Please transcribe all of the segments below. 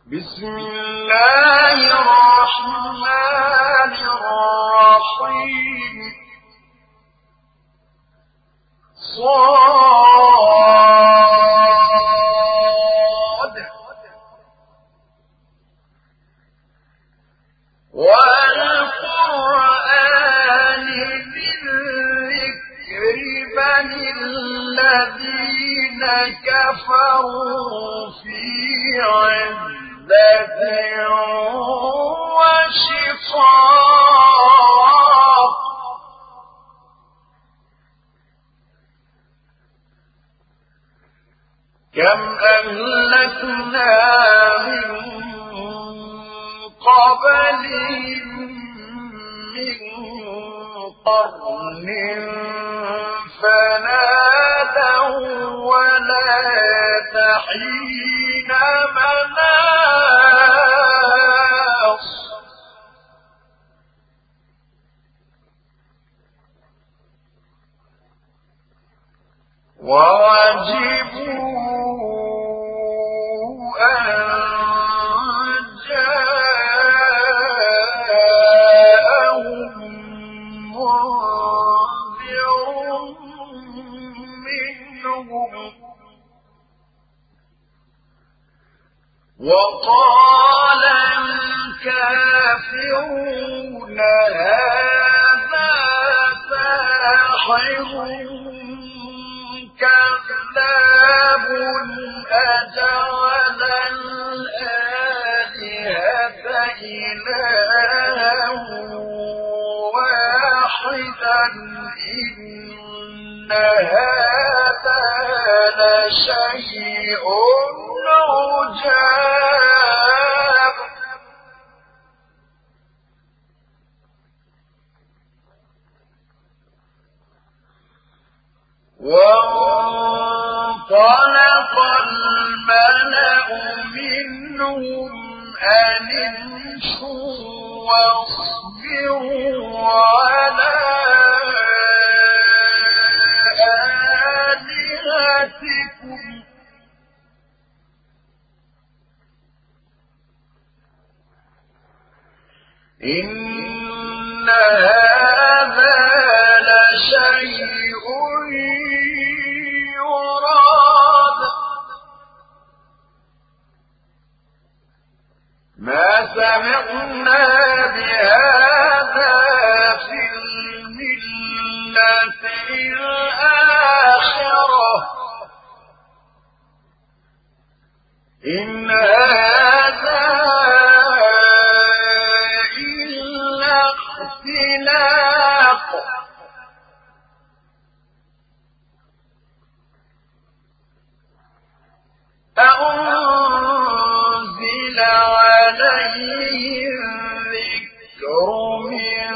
بسم الله الرحمن الرحيم صاد والقرآن بالذكر بل الذين كفروا في عزة وشقاق كم أهلكنا من قبلهم من قرن فنادوا ولا حين مناص وعجبوا أن جاءهم منذر منهم وقال الكافرون هذا ساحر كذاب أجعل الآلهة إلها واحدا إن هذا لشيء عجاب وانطلق الملأ منهم أن امشوا واصبروا على آلهتكم إن هذا لشيء يراد ما سمعنا بهذا في الملة الآخرة إن هذا إلا اختلاق أنزل عليه الذكر من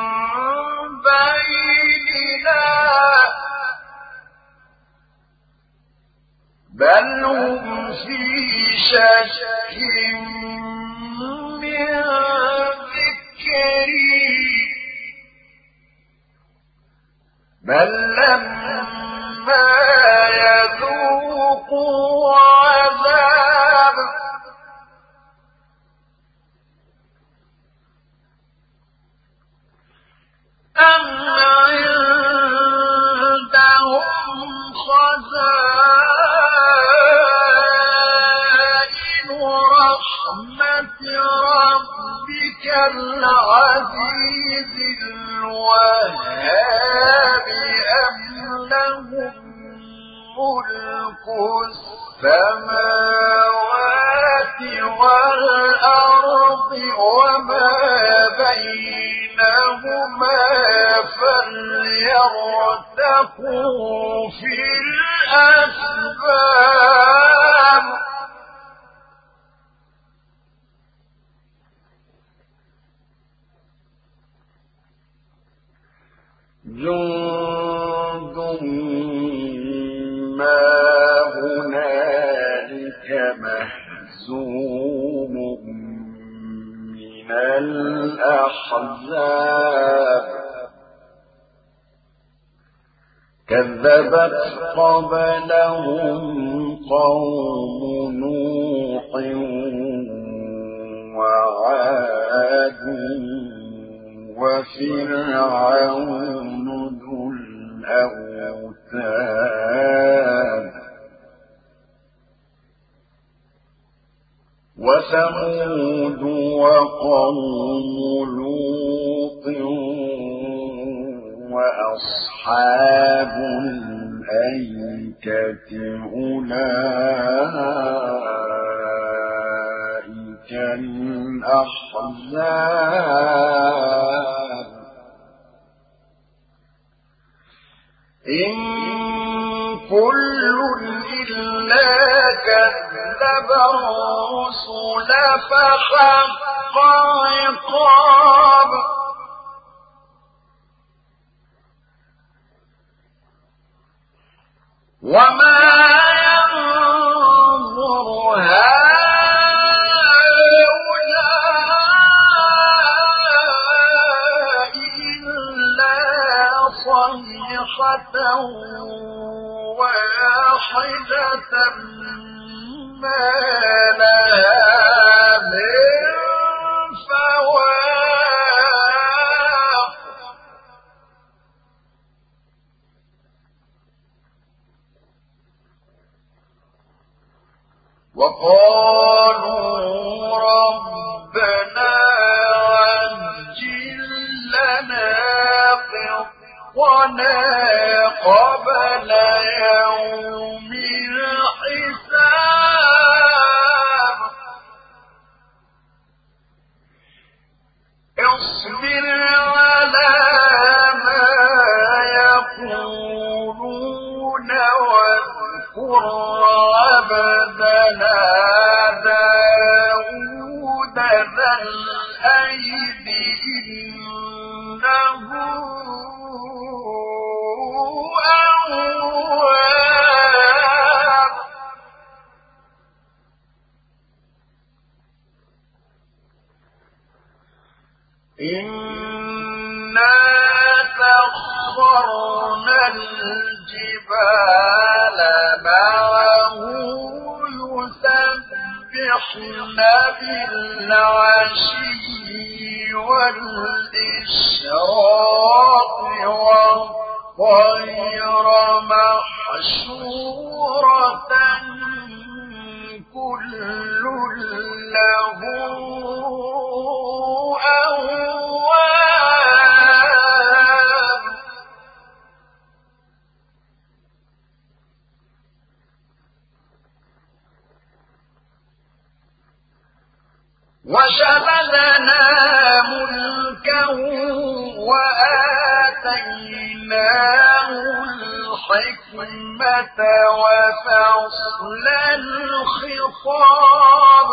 بيننا بل هم في شك من ذكري بل لما يذوقوا عذاب أم عندهم خزائن رحمة ربك العزيز الوهاب أم لهم ملك السماوات والأرض وما بينهما فليرتقوا في الأسباب جند ما هنالك مهزوم من الأحزاب كذبت قبلهم قوم نوح وعاد وفرعون ذو الأوتاد وثمود وقوم لوط وأصحاب الأيكة أولئك الأحزاب إن كل إلا كذب الرسل فحق عقاب وما ينظر هؤلاء إلا صيحة واحدة ما لها من فواق وقالوا ربنا عجل لنا قطنا قبل يوم الحساب اصبر على ما يقولون واذكر عبدنا داود ذا الأيد إنه أواب إنا سخرنا الجبال معه يسبحن بالعشي والإشراق والطير محشورة كل له أواب وشملنا ملكه وآتيناه الحكمة وفصل الخطاب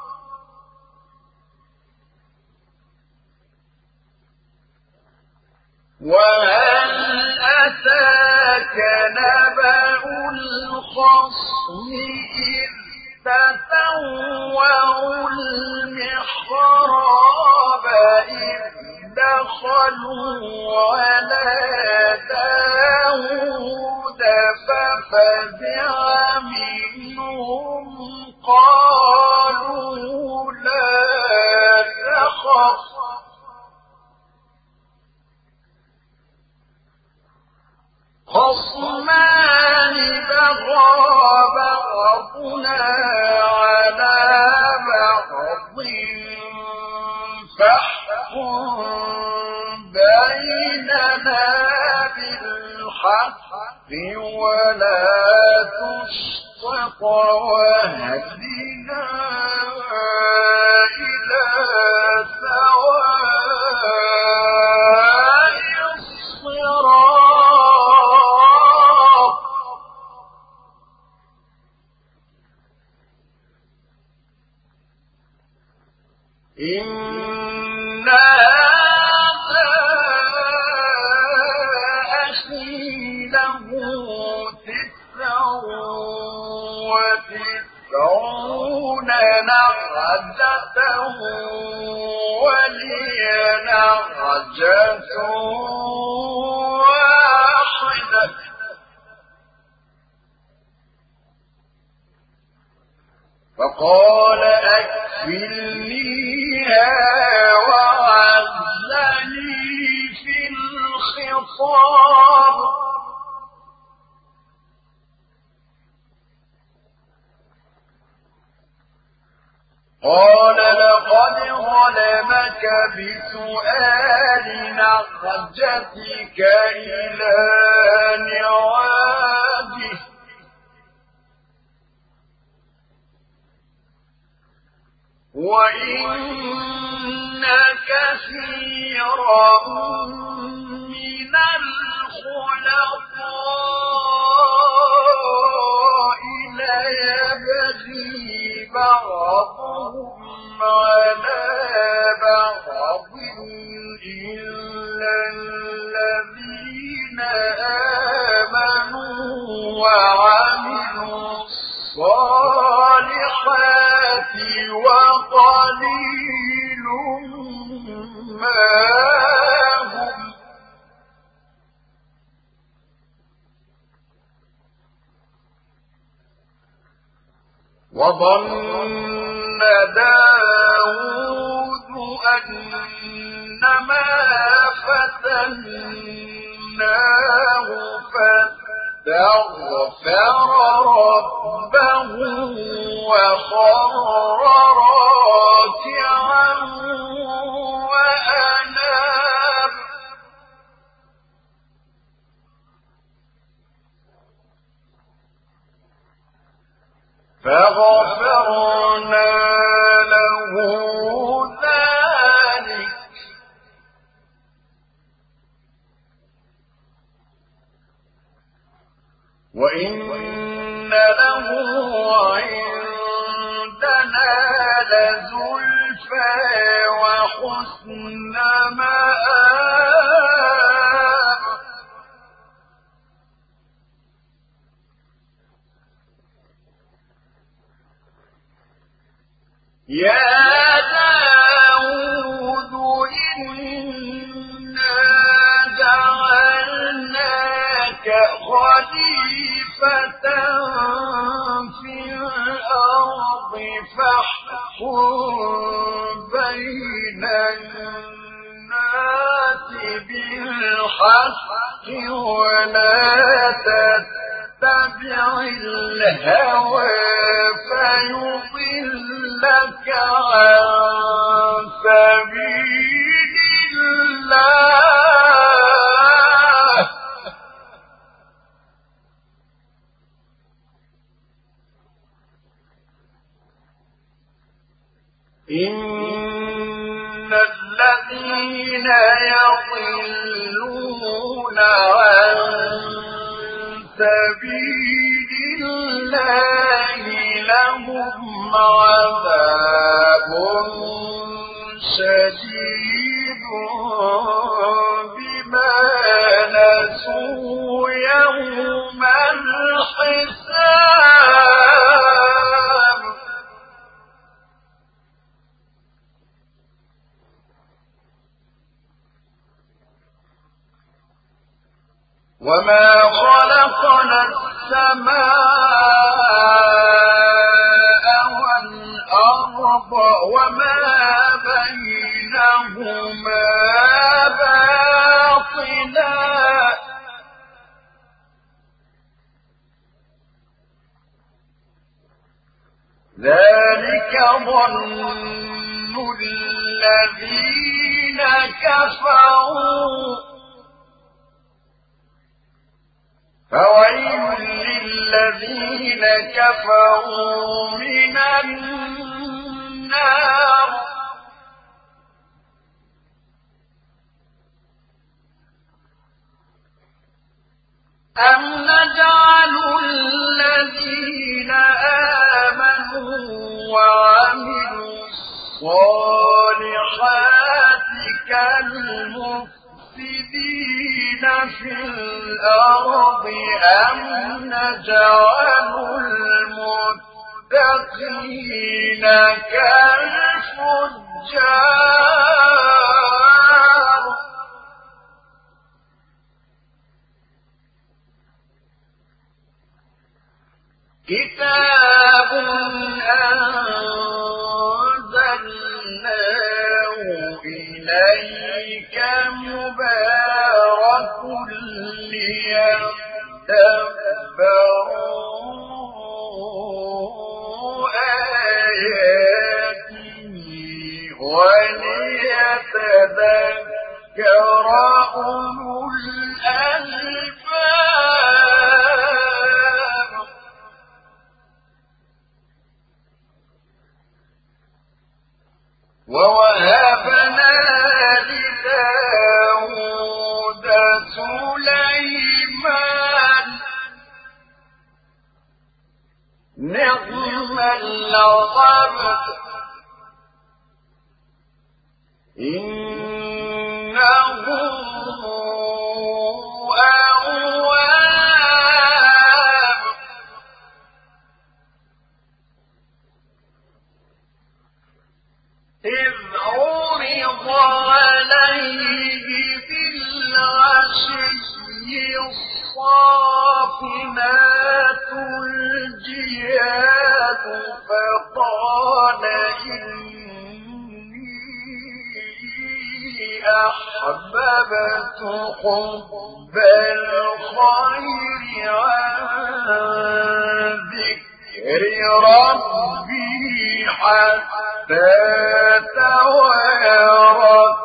وهل أتاك نبأ الخصم إذ تسوروا المحراب إذ دخلوا على داود ففزع منهم قالوا لا تخف خصمان بغى بعضنا على بعض فاحكم بيننا بالحق ولا تشطط واهدنا إلى سواء الصراط إن هذا أخي له 99 نعجة ولي نعجة واحدة فقال أكفلنيها الخطاب قال لقد ظلمك بسؤال نعجتك إلى نعاجه وإن كثيرا من الخلطاء ليبغي بعضهم على بعض إلا الذين آمنوا وعملوا الصالحات وقليل ما هم وظن داود أنما فتناه فاستغفر ربه وخر راكعا وأناب فغفرنا له ذلك وإن له عندنا لزلفى وحسن مآب يا داود إنا جعلناك خليفة في الأرض فاحكم بين الناس بالحق ولا تتبع الهوى فيضلك عن سبيل الله إن الذين يضلون عن سبيل الله لهم عذاب شديد بما نسوا يوم الحساب وما خلقنا السماء والأرض وما بينهما باطلا ذلك ظن الذين كفروا فويل للذين كفروا من النار أم نجعل الذين آمنوا وعملوا الصالحات كالمفسدين في الأرض أم نجعل المتقين كالفجار كتاب أنزلناه إليك مبارك ليذكروا ليدبروا آياته وليتذكر أولو الألباب. ووهبنا لداود سليمان نعم العبد إنه أواب. إذ عرض عليه بالعشي الصافنات الجياد فقال إني أحببت حب الخير عن ذكر ربي حتى توارت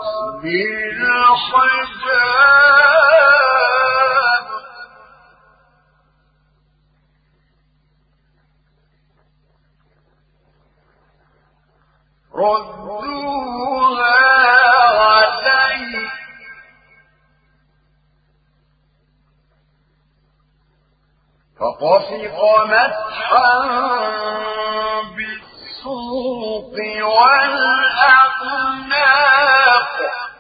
بالحجاب. ردوها علي فطفق مسحا بالسوق والأعناق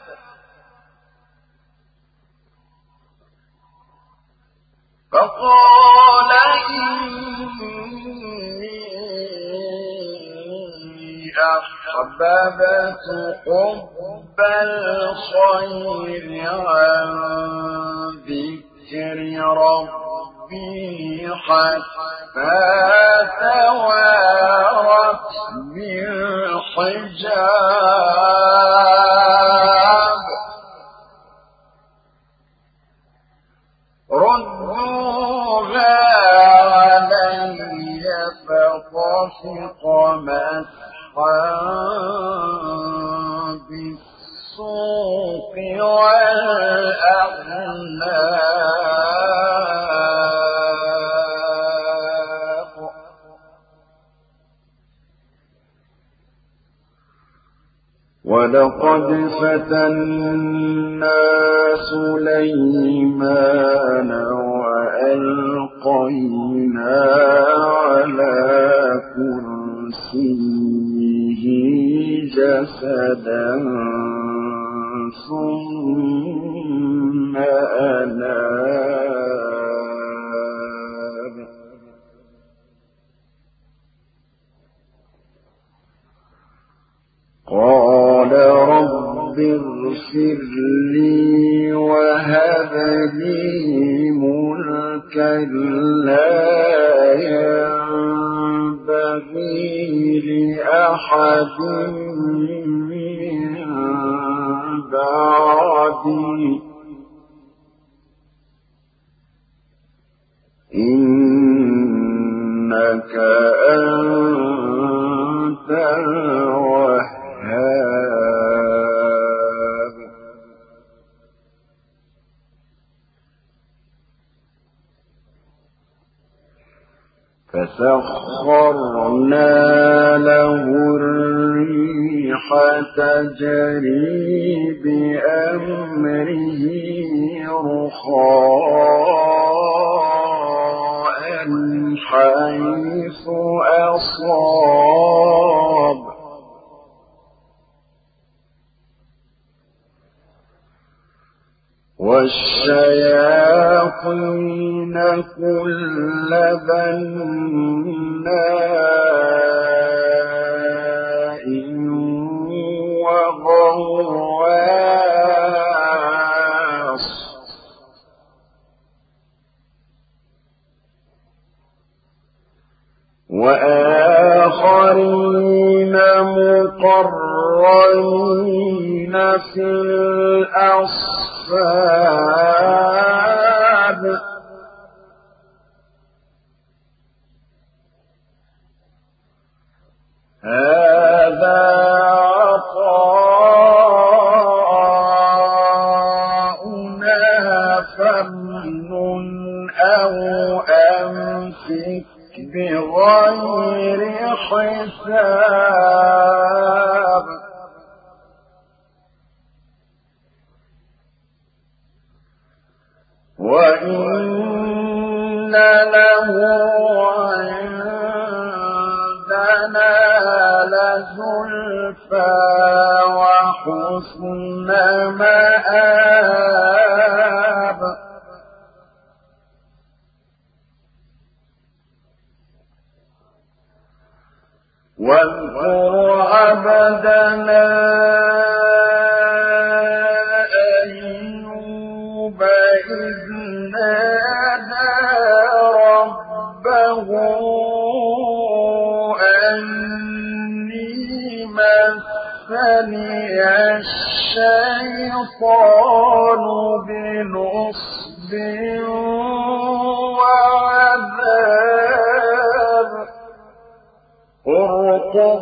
فقال إني أحببت حب الخير عن ذكر ربي حتى توارت بالحجاب. ردوها علي فطفق مسحا بالسوق والأعناق ولقد فتنا سليمان وألقينا على كرسيه جسدا ثم أناب. قال رب اغفر لي وهب لي ملكا لا ينبغي لأحد من بعدي إنك أنت الوهاب. فسخرنا له الريح تجري بأمره رخاء حيث أصاب والشياطين كل بناء وغواص وآخرين مقرنين المقرنين في الأصفاد هذا عطاؤنا فامنن أو أمسك بغير حساب وإن له عندنا لزلفى وحسن مآب واذكر عبدنا أيوب إذ نادى ربه أني مسني الشيطان بنصب وعذاب اركض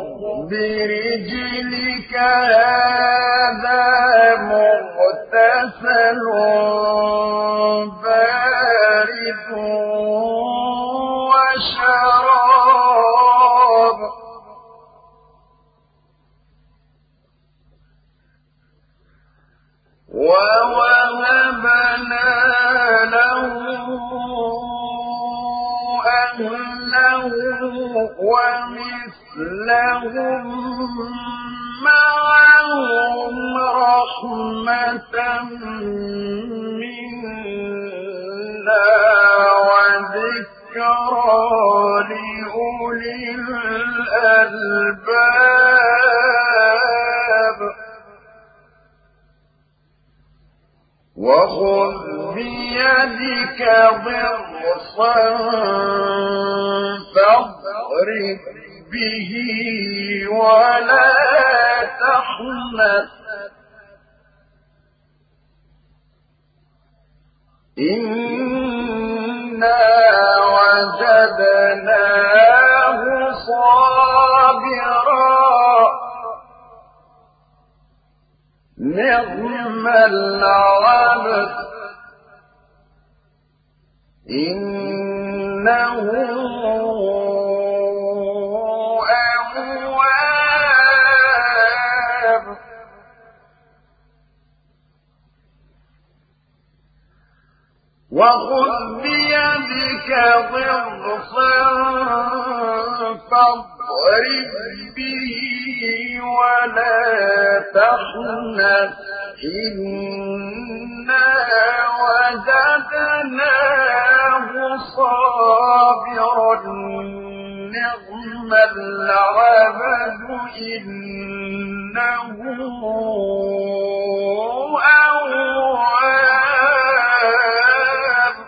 برجلك هذا مغتسل بارد وشراب ووهبنا له أهله ومثلهم معهم رحمة منا وذكرى لأولي الألباب وخذ بيدك ضغصا فاضرب به ولا تحنث إنا وجدناه صابرا نعم العبد إنه أواب وخذ بيدك ضغصا فاضرب به ولا تحنث إنا وجدناه صابرا نعم العبد إنه أواب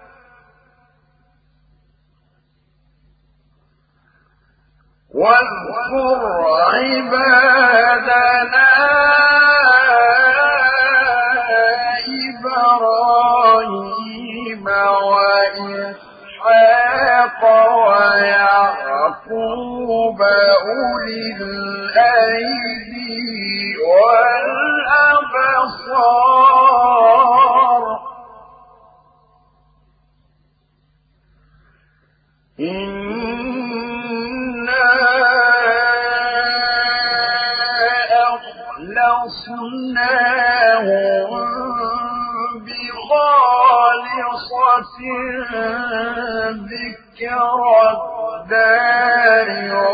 واذكر عبادنا إبراهيم وإسحاق ويعقوب أولي الأيدي والأبصار أخلصناهم بخالصة ذكر الدار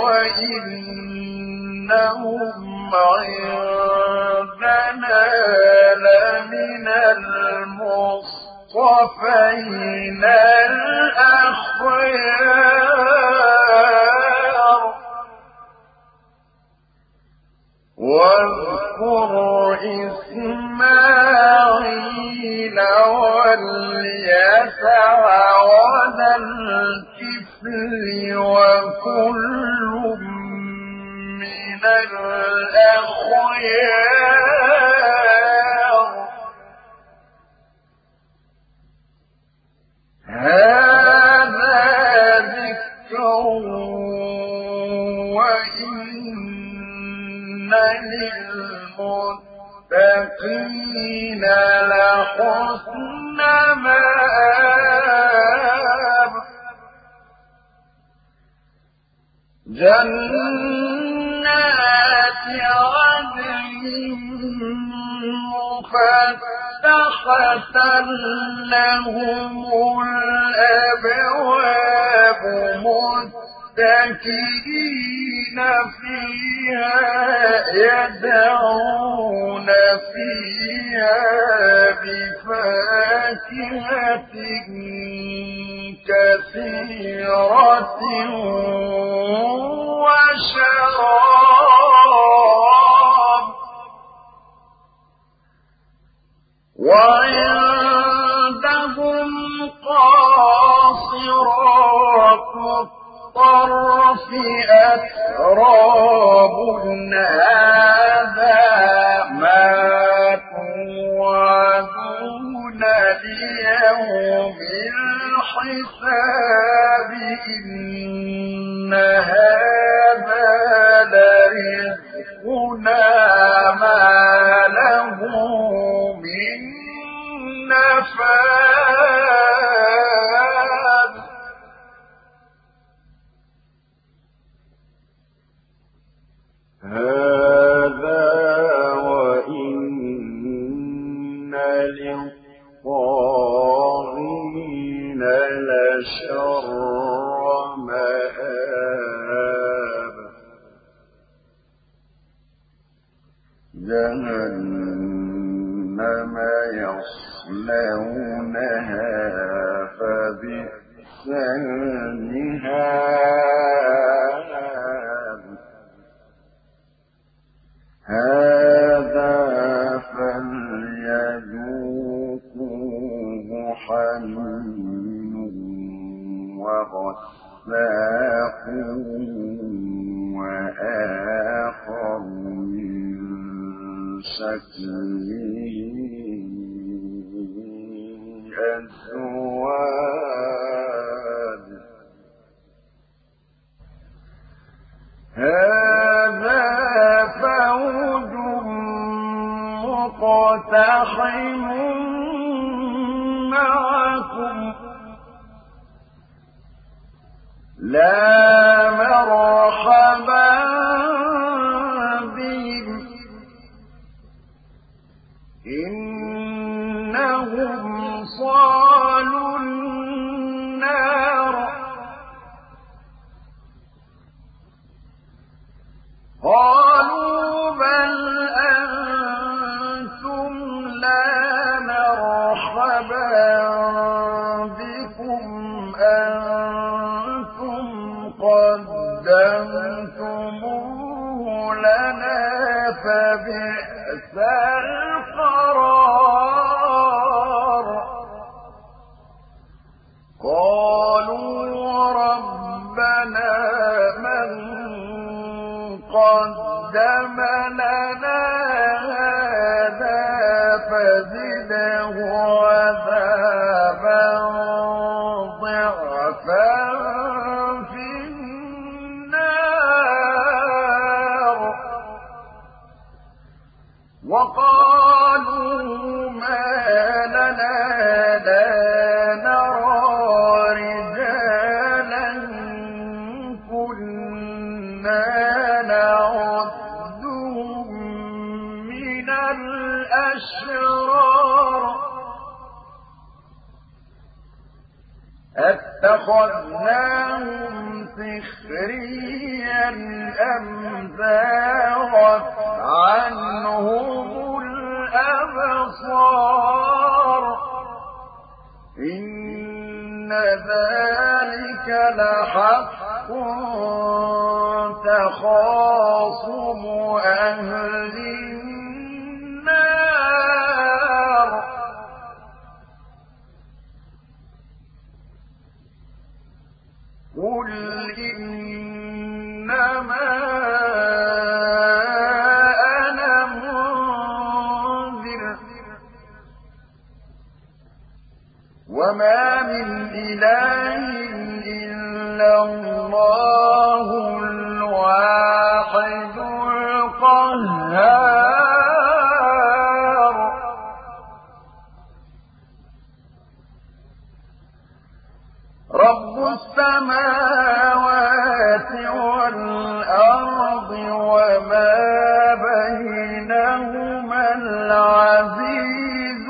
وإنهم عندنا لمن المصطفين الأخيار واذكر إسماعيل واليسع وذا الكفل وكل من الأخيار هذا ذكر وإن للمتقين لحسن مآب جنات عدن مفتحة لهم الأبواب متكئين فيها يدعون فيها بفاكهة كثيرة وشراب وعندهم قاصرات الطرف أتراب هذا ما توعدون ليوم الحساب إن هذا لرزقنا ما له من نفاد هذا وإن للطاغين لشر مآب جهنم يصلونها فبئس المهاد هذا فليذوقوه حميم وغساق وآخر من شكله أزواج هذا فوج مقتحم معكم لا مرحبا بهم إنهم صالوا النار قالوا بل أنتم لا مرحبا بكم أنتم قدمتموه لنا فبئس القرار قالوا ربنا من قدم لنا هذا فزده عذابا ضعفا في النار وقالوا ما لنا لا نرى رجالا كنا نعدهم من الأشرار أتخذناهم سخريا أم زاغت عنهم الأبصار إن ذلك لحق تخاصم أهل النار قل إنما القهار رب السماوات والأرض وما بينهما العزيز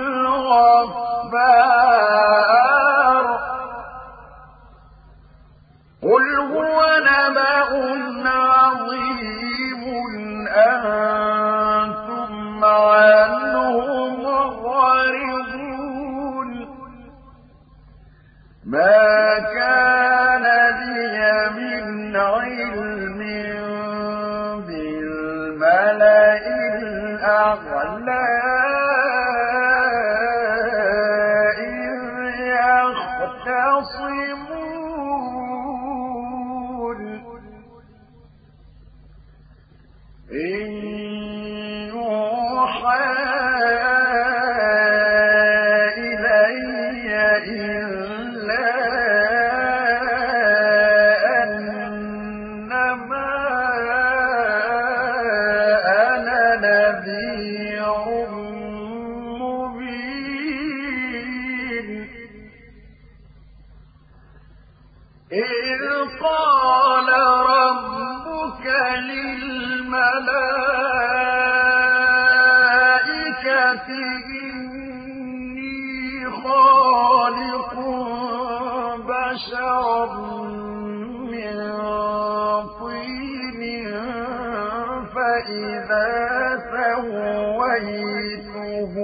الغفار قل هو نبأ عظيم أنتم عنه معرضون ما كان لي من علم بالملأ الأعلى إذ يختصمون إن يوحى إلي إلا أنما أنا نذير مبين إذ قال ربك للملائكة إني خالق بشرا من طين فإذا سويته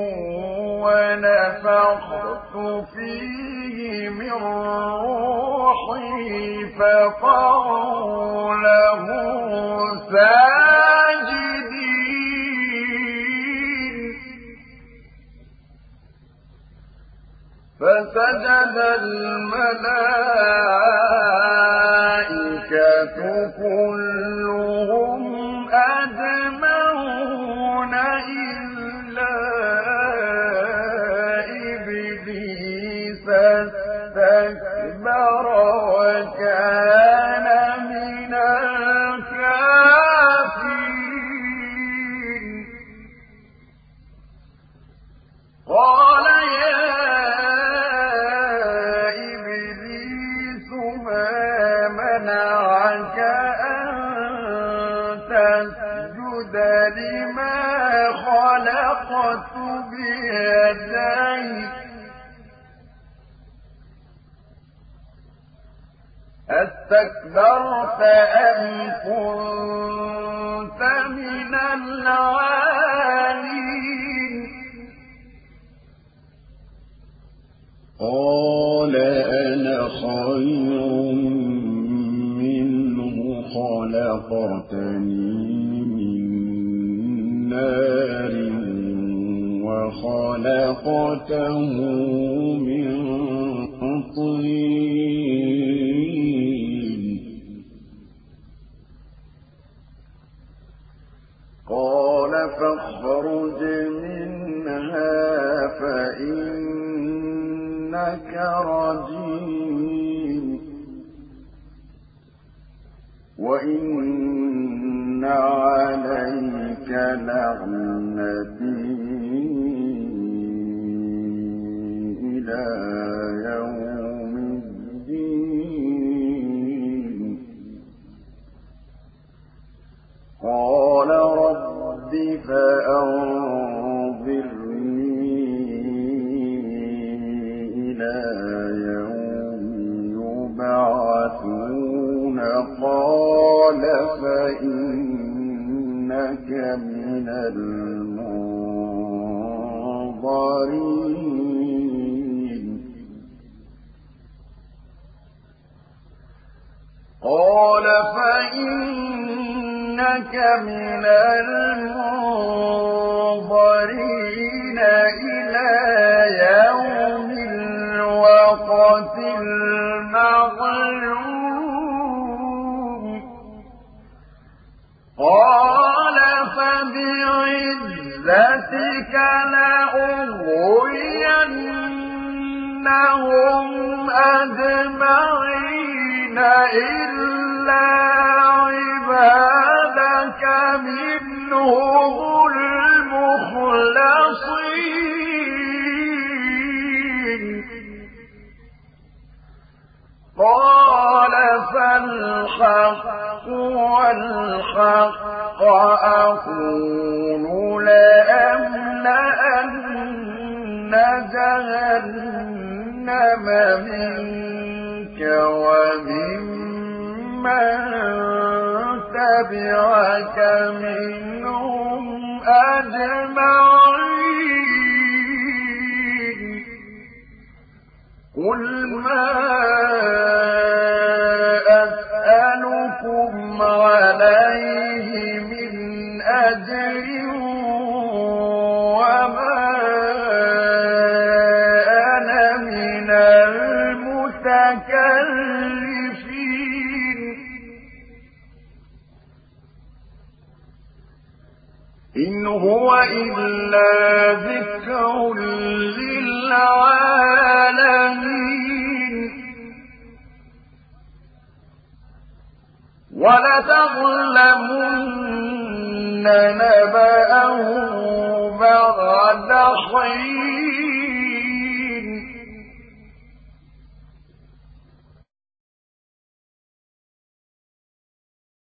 ونفخت فيه من روحي فقعوا له ساجدين فسجد الملائكة كلهم أجمعون إلا إبليس استكبر وكان من الكافرين قال يا إبليس ما منعك أن تسجد لما خلقت بيدي أستكبرت أم كنت من العالين قال أنا خير منه خلقتني من نار وخلقته من طين قال فاخرج منها فإنك رجيم وإن عليك لعنتي إلى يوم الدين قال رب فأنظرني إلى يوم يبعثون قال فإنك من المنظرين قال فإنك من المنظرين إلى يوم الوقت المعلوم قال فبعزتك لأغوينهم أجمعين إلا عبادك منهم المخلصين قال فالحق والحق أقول لأملأن جهنم منك وممن تبعك منهم أجمعين قل ما أسألكم عليه من أجر وما أنا من المتكلفين إن هو إلا ذكر للعالمين ولتعلمن نبأه بعد حين